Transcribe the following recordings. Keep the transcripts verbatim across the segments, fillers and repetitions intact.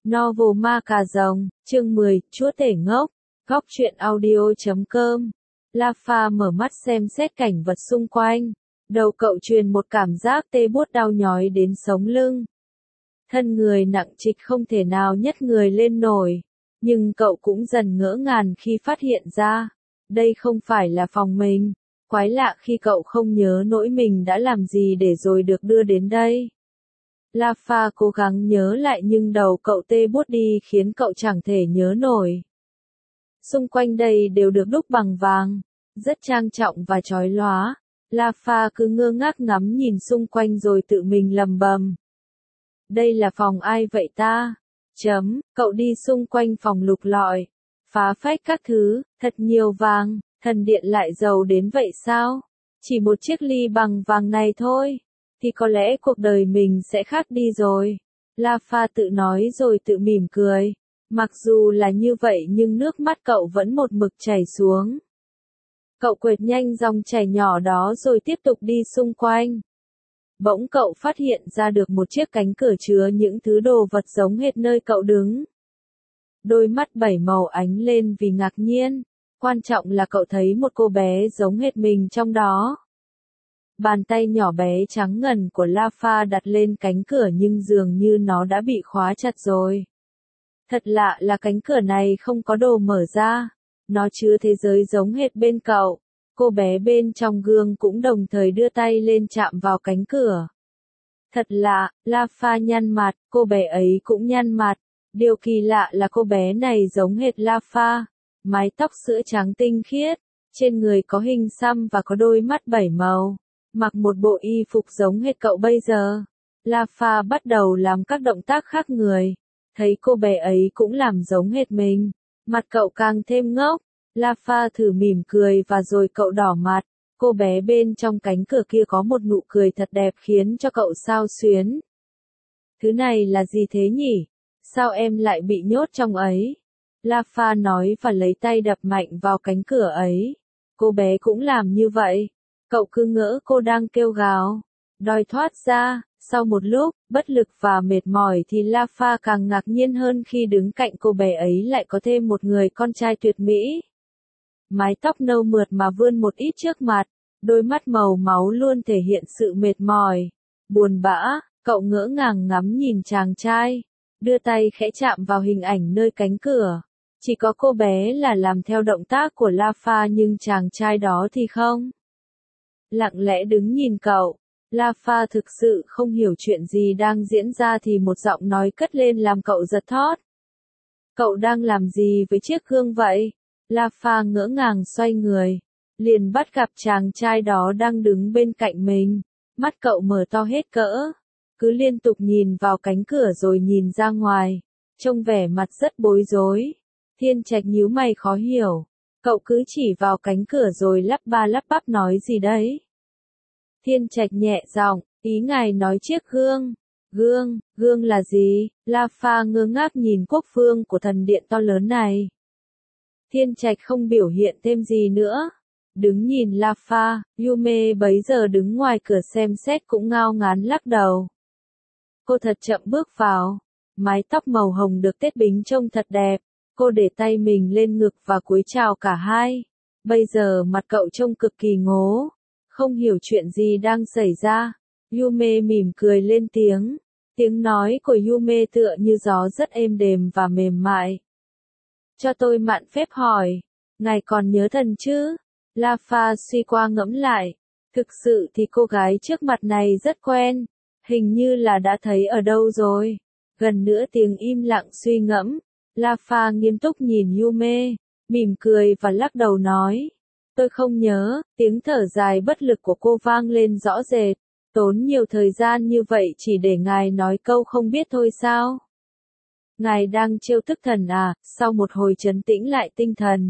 Novel Ma Cà Rồng, chương mười, Chúa Tể Ngốc, góc truyện audio chấm com. La mở mắt xem xét cảnh vật xung quanh. Đầu cậu truyền một cảm giác tê buốt đau nhói đến sống lưng. Thân người nặng trịch không thể nào nhấc người lên nổi. Nhưng cậu cũng dần ngỡ ngàng khi phát hiện ra. Đây không phải là phòng mình. Quái lạ khi cậu không nhớ nỗi mình đã làm gì để rồi được đưa đến đây. La cố gắng nhớ lại nhưng đầu cậu tê buốt đi khiến cậu chẳng thể nhớ nổi. Xung quanh đây đều được đúc bằng vàng, rất trang trọng và chói lóa. La cứ ngơ ngác ngắm nhìn xung quanh rồi tự mình lầm bầm. Đây là phòng ai vậy ta? Chấm, cậu đi xung quanh phòng lục lọi, phá phách các thứ, thật nhiều vàng, thần điện lại giàu đến vậy sao? Chỉ một chiếc ly bằng vàng này thôi, thì có lẽ cuộc đời mình sẽ khác đi rồi. La tự nói rồi tự mỉm cười. Mặc dù là như vậy nhưng nước mắt cậu vẫn một mực chảy xuống. Cậu quệt nhanh dòng chảy nhỏ đó rồi tiếp tục đi xung quanh. Bỗng cậu phát hiện ra được một chiếc cánh cửa chứa những thứ đồ vật giống hệt nơi cậu đứng. Đôi mắt bảy màu ánh lên vì ngạc nhiên. Quan trọng là cậu thấy một cô bé giống hệt mình trong đó. Bàn tay nhỏ bé trắng ngần của La đặt lên cánh cửa nhưng dường như nó đã bị khóa chặt rồi. Thật lạ là cánh cửa này không có đồ mở ra. Nó chứa thế giới giống hệt bên cậu. Cô bé bên trong gương cũng đồng thời đưa tay lên chạm vào cánh cửa. Thật lạ, La nhăn mặt, cô bé ấy cũng nhăn mặt. Điều kỳ lạ là cô bé này giống hệt La Mái tóc sữa trắng tinh khiết, trên người có hình xăm và có đôi mắt bảy màu. Mặc một bộ y phục giống hệt cậu bây giờ. La bắt đầu làm các động tác khác người. Thấy cô bé ấy cũng làm giống hệt mình. Mặt cậu càng thêm ngốc. La thử mỉm cười và rồi cậu đỏ mặt. Cô bé bên trong cánh cửa kia có một nụ cười thật đẹp khiến cho cậu xao xuyến. Thứ này là gì thế nhỉ? Sao em lại bị nhốt trong ấy? La nói và lấy tay đập mạnh vào cánh cửa ấy. Cô bé cũng làm như vậy. Cậu cứ ngỡ cô đang kêu gào, đòi thoát ra. Sau một lúc, bất lực và mệt mỏi thì La càng ngạc nhiên hơn khi đứng cạnh cô bé ấy lại có thêm một người con trai tuyệt mỹ. Mái tóc nâu mượt mà vươn một ít trước mặt, đôi mắt màu máu luôn thể hiện sự mệt mỏi, buồn bã. Cậu ngỡ ngàng ngắm nhìn chàng trai, đưa tay khẽ chạm vào hình ảnh nơi cánh cửa. Chỉ có cô bé là làm theo động tác của La nhưng chàng trai đó thì không. Lặng lẽ đứng nhìn cậu, La thực sự không hiểu chuyện gì đang diễn ra thì một giọng nói cất lên làm cậu giật thót. Cậu đang làm gì với chiếc gương vậy? La ngỡ ngàng xoay người, liền bắt gặp chàng trai đó đang đứng bên cạnh mình. Mắt cậu mở to hết cỡ, cứ liên tục nhìn vào cánh cửa rồi nhìn ra ngoài, trông vẻ mặt rất bối rối. Thiên Trạch nhíu mày khó hiểu, cậu cứ chỉ vào cánh cửa rồi lắp ba lắp bắp nói gì đấy. Thiên Trạch nhẹ giọng, ý ngài nói chiếc gương. Gương, gương là gì? La ngơ ngác nhìn quốc vương của thần điện to lớn này. Thiên Trạch không biểu hiện thêm gì nữa. Đứng nhìn La Yume bấy giờ đứng ngoài cửa xem xét cũng ngao ngán lắc đầu. Cô thật chậm bước vào. Mái tóc màu hồng được tết bính trông thật đẹp. Cô để tay mình lên ngực và cúi chào cả hai. Bây giờ mặt cậu trông cực kỳ ngố. Không hiểu chuyện gì đang xảy ra. Yume mỉm cười lên tiếng. Tiếng nói của Yume tựa như gió rất êm đềm và mềm mại. Cho tôi mạn phép hỏi. Ngài còn nhớ thần chứ? La suy qua ngẫm lại. Thực sự thì cô gái trước mặt này rất quen. Hình như là đã thấy ở đâu rồi. Gần nửa tiếng im lặng suy ngẫm. La nghiêm túc nhìn Yume, mỉm cười và lắc đầu nói. Tôi không nhớ. Tiếng thở dài bất lực của cô vang lên rõ rệt. Tốn nhiều thời gian như vậy chỉ để ngài nói câu không biết thôi sao? Ngài đang trêu tức thần à? Sau một hồi trấn tĩnh lại tinh thần,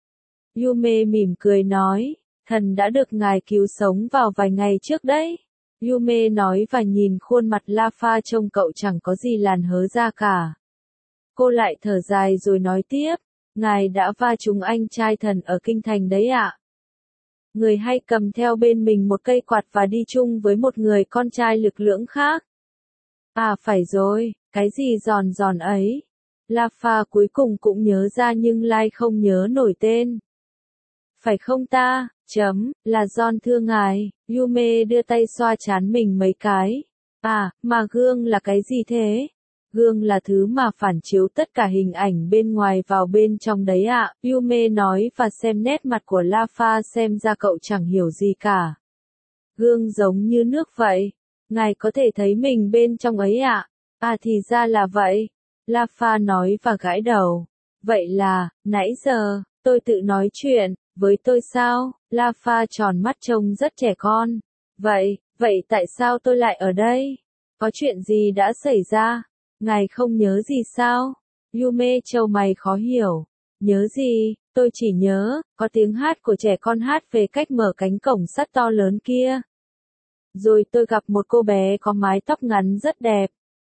Yume mỉm cười nói, thần đã được ngài cứu sống vào vài ngày trước đấy. Yume nói và nhìn khuôn mặt La trông cậu chẳng có gì làn hớ ra cả. Cô lại thở dài rồi nói tiếp, ngài đã va trúng anh trai thần ở kinh thành đấy ạ. Người hay cầm theo bên mình một cây quạt và đi chung với một người con trai lực lưỡng khác. À phải rồi, Cái gì giòn giòn ấy? La Pha cuối cùng cũng nhớ ra nhưng lại không nhớ nổi tên. Phải không ta? Chấm, là John thưa ngài. Yume đưa tay xoa trán mình mấy cái. À, mà gương là cái gì thế? Gương là thứ mà phản chiếu tất cả hình ảnh bên ngoài vào bên trong đấy ạ. À. Yume nói và xem nét mặt của La Pha xem ra cậu chẳng hiểu gì cả. Gương giống như nước vậy. Ngài có thể thấy mình bên trong ấy ạ. À? À thì ra là vậy. La Pha nói và gãi đầu. Vậy là, nãy giờ, tôi tự nói chuyện, với tôi sao? La Pha tròn mắt trông rất trẻ con. Vậy, vậy tại sao tôi lại ở đây? Có chuyện gì đã xảy ra? Ngài không nhớ gì sao? Yume trâu mày khó hiểu. Nhớ gì? Tôi chỉ nhớ, có tiếng hát của trẻ con hát về cách mở cánh cổng sắt to lớn kia. Rồi tôi gặp một cô bé có mái tóc ngắn rất đẹp.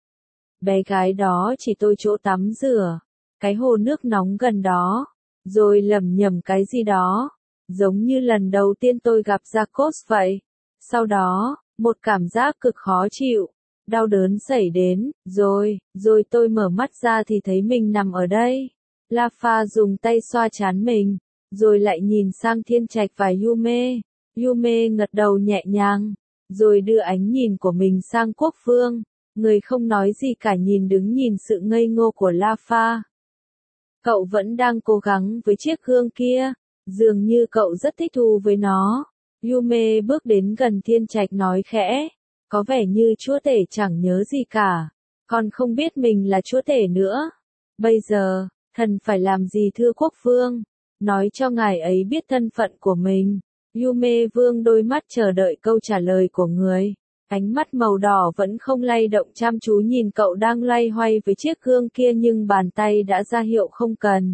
Bé gái đó chỉ tôi chỗ tắm rửa, cái hồ nước nóng gần đó, rồi lẩm nhẩm cái gì đó, giống như lần đầu tiên tôi gặp Jacobs vậy. Sau đó, một cảm giác cực khó chịu, đau đớn xảy đến, rồi, rồi tôi mở mắt ra thì thấy mình nằm ở đây. La Pha dùng tay xoa trán mình, rồi lại nhìn sang Thiên Trạch và Yume. Yume ngật đầu nhẹ nhàng, rồi đưa ánh nhìn của mình sang Quốc Vương. Người không nói gì cả nhìn đứng nhìn sự ngây ngô của La Pha. Cậu vẫn đang cố gắng với chiếc gương kia, dường như cậu rất thích thú với nó. Yume bước đến gần Thiên Trạch nói khẽ, có vẻ như chúa tể chẳng nhớ gì cả, còn không biết mình là chúa tể nữa. Bây giờ, thần phải làm gì thưa Quốc Vương? Nói cho ngài ấy biết thân phận của mình. Yume vương đôi mắt chờ đợi câu trả lời của người. Ánh mắt màu đỏ vẫn không lay động chăm chú nhìn cậu đang loay hoay với chiếc gương kia nhưng bàn tay đã ra hiệu không cần.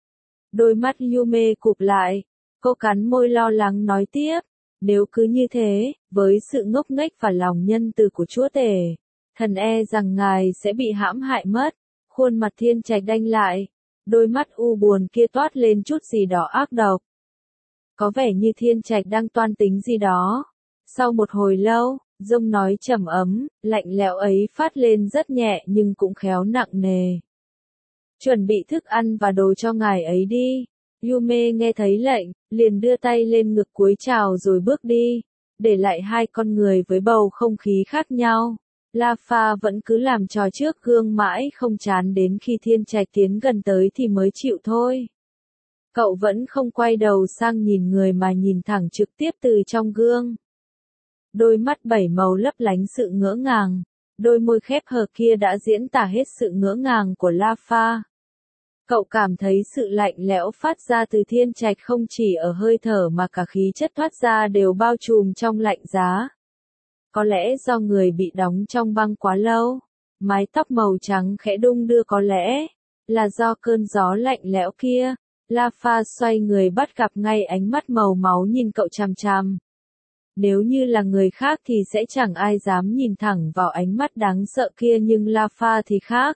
Đôi mắt Yume cụp lại, cô cắn môi lo lắng nói tiếp, nếu cứ như thế, với sự ngốc nghếch và lòng nhân từ của chúa tể, thần e rằng ngài sẽ bị hãm hại mất. Khuôn mặt Thiên Trạch đanh lại, đôi mắt u buồn kia toát lên chút gì đó ác độc. Có vẻ như Thiên Trạch đang toan tính gì đó. Sau một hồi lâu, giọng nói trầm ấm, lạnh lẽo ấy phát lên rất nhẹ nhưng cũng khéo nặng nề. Chuẩn bị thức ăn và đồ cho ngài ấy đi. Yume nghe thấy lệnh, liền đưa tay lên ngực cúi chào rồi bước đi, để lại hai con người với bầu không khí khác nhau. La Pha vẫn cứ làm trò trước gương mãi không chán đến khi Thiên Trạch tiến gần tới thì mới chịu thôi. Cậu vẫn không quay đầu sang nhìn người mà nhìn thẳng trực tiếp từ trong gương. Đôi mắt bảy màu lấp lánh sự ngỡ ngàng, đôi môi khép hờ kia đã diễn tả hết sự ngỡ ngàng của La Pha. Cậu cảm thấy sự lạnh lẽo phát ra từ Thiên Trạch không chỉ ở hơi thở mà cả khí chất thoát ra đều bao trùm trong lạnh giá. Có lẽ do người bị đóng trong băng quá lâu, mái tóc màu trắng khẽ đung đưa, có lẽ là do cơn gió lạnh lẽo kia. La Pha xoay người bắt gặp ngay ánh mắt màu máu nhìn cậu chằm chằm. Nếu như là người khác thì sẽ chẳng ai dám nhìn thẳng vào ánh mắt đáng sợ kia nhưng La Pha thì khác.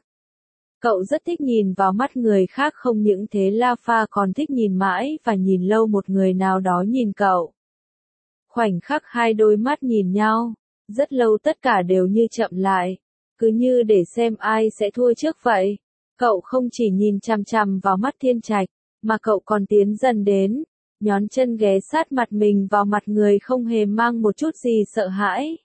Cậu rất thích nhìn vào mắt người khác, không những thế La Pha còn thích nhìn mãi và nhìn lâu một người nào đó nhìn cậu. Khoảnh khắc hai đôi mắt nhìn nhau, rất lâu tất cả đều như chậm lại, cứ như để xem ai sẽ thua trước vậy. Cậu không chỉ nhìn chằm chằm vào mắt Thiên Trạch, mà cậu còn tiến dần đến, nhón chân ghé sát mặt mình vào mặt người không hề mang một chút gì sợ hãi.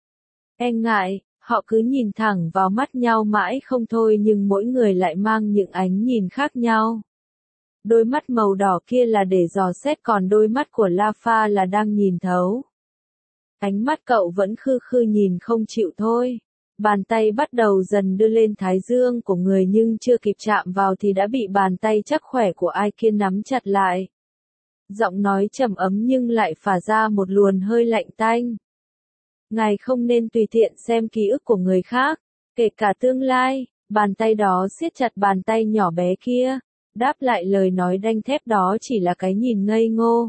E ngại, họ cứ nhìn thẳng vào mắt nhau mãi không thôi nhưng mỗi người lại mang những ánh nhìn khác nhau. Đôi mắt màu đỏ kia là để dò xét còn đôi mắt của La Pha là đang nhìn thấu. Ánh mắt cậu vẫn khư khư nhìn không chịu thôi. Bàn tay bắt đầu dần đưa lên thái dương của người nhưng chưa kịp chạm vào thì đã bị bàn tay chắc khỏe của ai kia nắm chặt lại. Giọng nói trầm ấm nhưng lại phả ra một luồng hơi lạnh tanh. Ngài không nên tùy tiện xem ký ức của người khác, kể cả tương lai. Bàn tay đó siết chặt bàn tay nhỏ bé kia, đáp lại lời nói đanh thép đó chỉ là cái nhìn ngây ngô.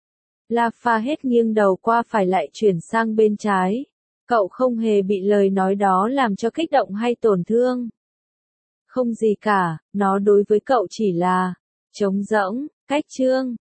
La Pha hết nghiêng đầu qua phải lại chuyển sang bên trái. Cậu không hề bị lời nói đó làm cho kích động hay tổn thương. Không gì cả, nó đối với cậu chỉ là trống rỗng, cách chương.